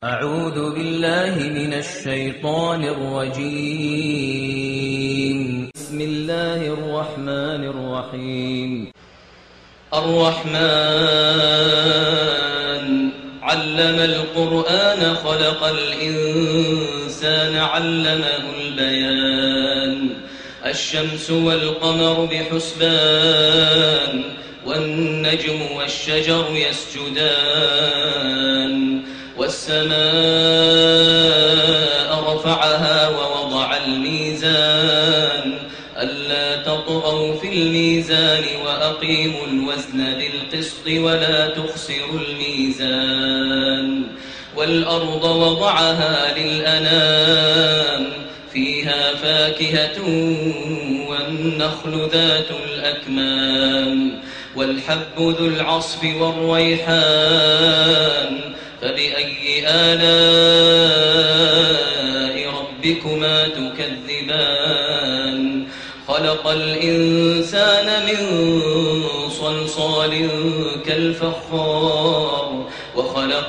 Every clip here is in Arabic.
أعوذ بالله من الشيطان الرجيم. بسم الله الرحمن الرحيم. الرحمن علم القرآن خلق الإنسان علمه البيان. الشمس والقمر بحسبان والنجم والشجر يسجدان والسماء رفعها ووضع الميزان ألا تطغوا في الميزان وأقيموا الوزن بالقسط ولا تخسروا الميزان والأرض وضعها للأنام فيها فاكهة والنخل ذات الأكمام والحب ذو العصف والريحان فبأي آلاء ربكما تكذبان خلق الإنسان من صلصال كالفخار وخلق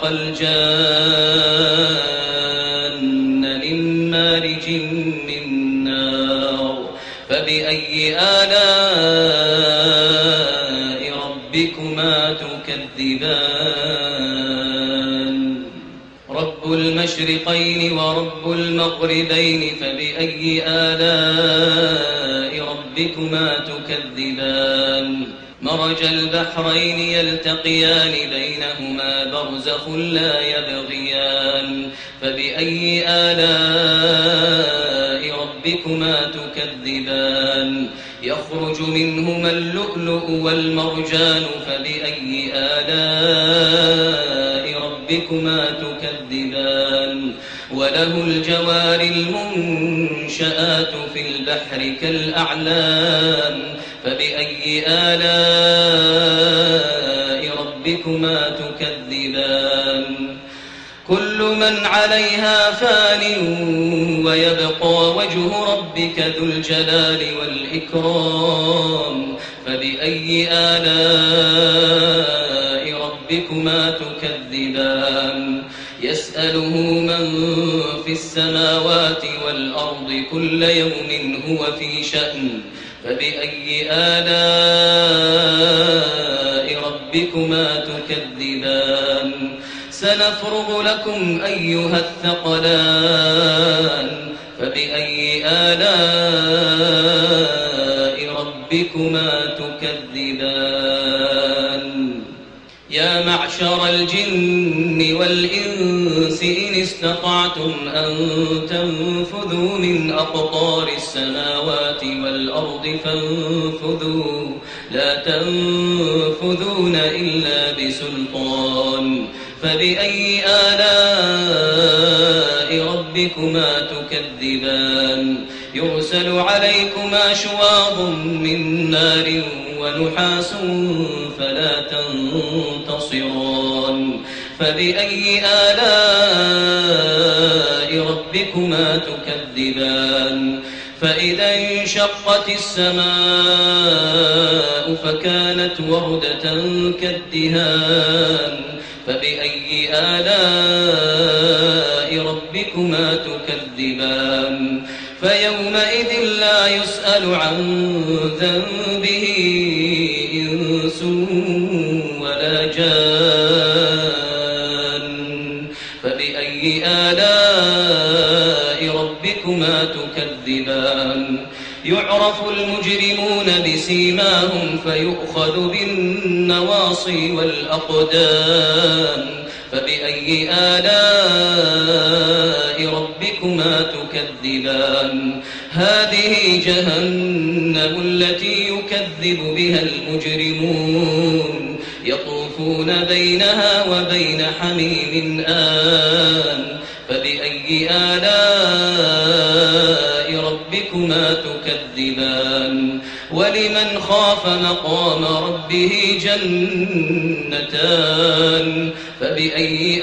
الجان من مارج من نار فبأي آلاء ربكما تكذبان رب المشرقين ورب المغربين فبأي آلاء ربكما تكذبان مرج البحرين يلتقيان بينهما برزخ لا يبغيان فبأي آلاء ربكما تكذبان يخرج منهما اللؤلؤ والمرجان فبأي آلاء ربكما تكذبان وله الجوار المنشآت في البحر كالأعلام فبأي آلاء ربكما تكذبان كل من عليها فان ويبقى وجه ربك ذو الجلال والإكرام فبأي آلاء ربكما تكذبان يسأله من في السماوات والأرض كل يوم هو في شأن فبأي آلاء ربكما تكذبان سنفرغ لكم أيها الثقلان فبأي آلاء ربكما تكذبان يا معشر الجن والإنس إن استطعتم أن تنفذوا من أقطار السماوات والأرض فانفذوا لا تنفذون إلا بسلطان فبأي آلاء ربكما تكذبان يرسل عليكما شواظ من نار ونحاس فلا تنتصران فبأي آلاء ربكما تكذبان فإذا انشقت السماء فكانت وردة كالدهان فبأي آلاء ربكما تكذبان فيومئذ لا يسأل عن ذنبه إنس ولا جان فبأي آلاء ربكما تكذبان يعرف المجرمون بسيماهم فيؤخذ بالنواصي والأقدام فبأي آلاء ربكما تكذبان هذه جهنم التي يكذب بها المجرمون يطوفون بينها وبين حميم آن فبأي آلاء ربكما تكذبان ولمن خاف مقام ربه جنتان فبأي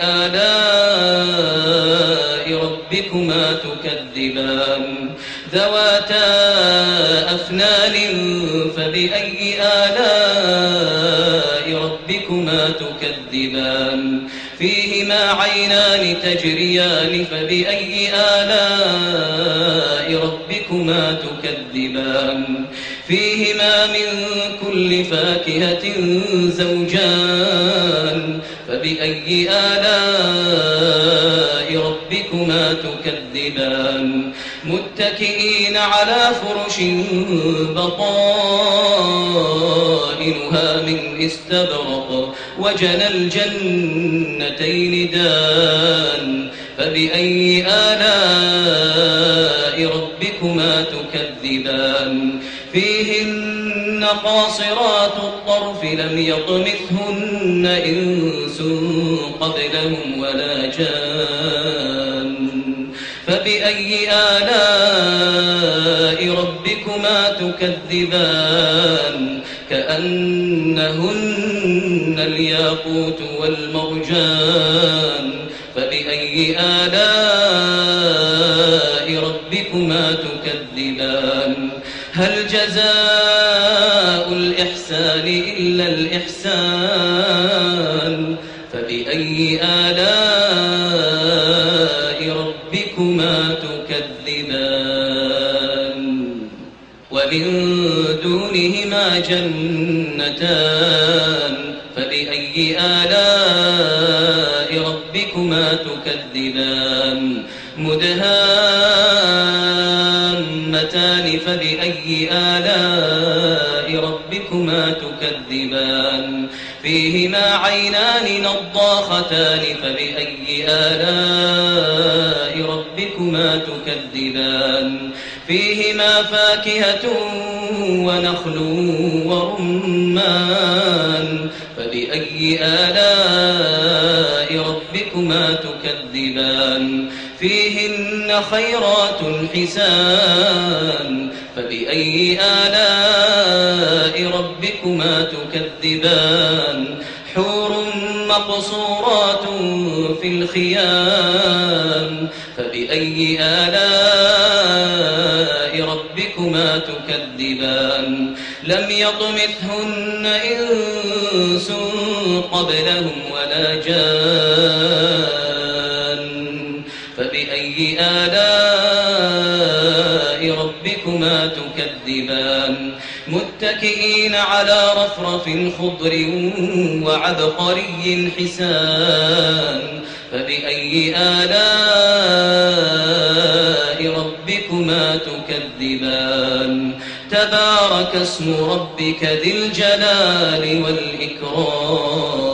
آلاء ربكما تكذبان ذواتا أفنان فبأي آلاء ربكما تكذبان فيهما فيهما عينان تجريان فبأي آلاء ربكما تكذبان فيهما من كل فاكهة زوجان فبأي آلاء ربكما تكذبان متكئين على فرش بطائنها من استبرق وجنى الجنتين دان فبأي آلاء ربكما تكذبان فيهن قاصرات الطرف لم يطمثهن إنس قبلهم ولا جان فبأي آلاء ربكما تكذبان كأنهن الياقوت والمرجان فبأي آلاء ربكما تكذبان هل جزاء الإحسان إلا الإحسان فبأي آلاء ربكما تكذبان ومن دونهما جنتان فبأي آلاء ربكما تكذبان مدهامتان فبأي آلاء ربكما تكذبان فيهما عينان نضاختان فبأي آلاء ربكما تكذبان فيهما فاكهة ونخل ورمان فبأي آلاء ربكما تكذبان فيهن خيرات حسان فبأي آلاء ربكما تكذبان حور مقصورات في الخيام فبأي آلاء ربكما تكذبان لم يطمثهن إنس قبلهم ولا جان فبأي آلاء ربكما تكذبان متكئين على رفرف خضر وعبقري حسان فبأي آلاء ربكما تكذبان تبارك اسم ربك ذي الجلال والإكرام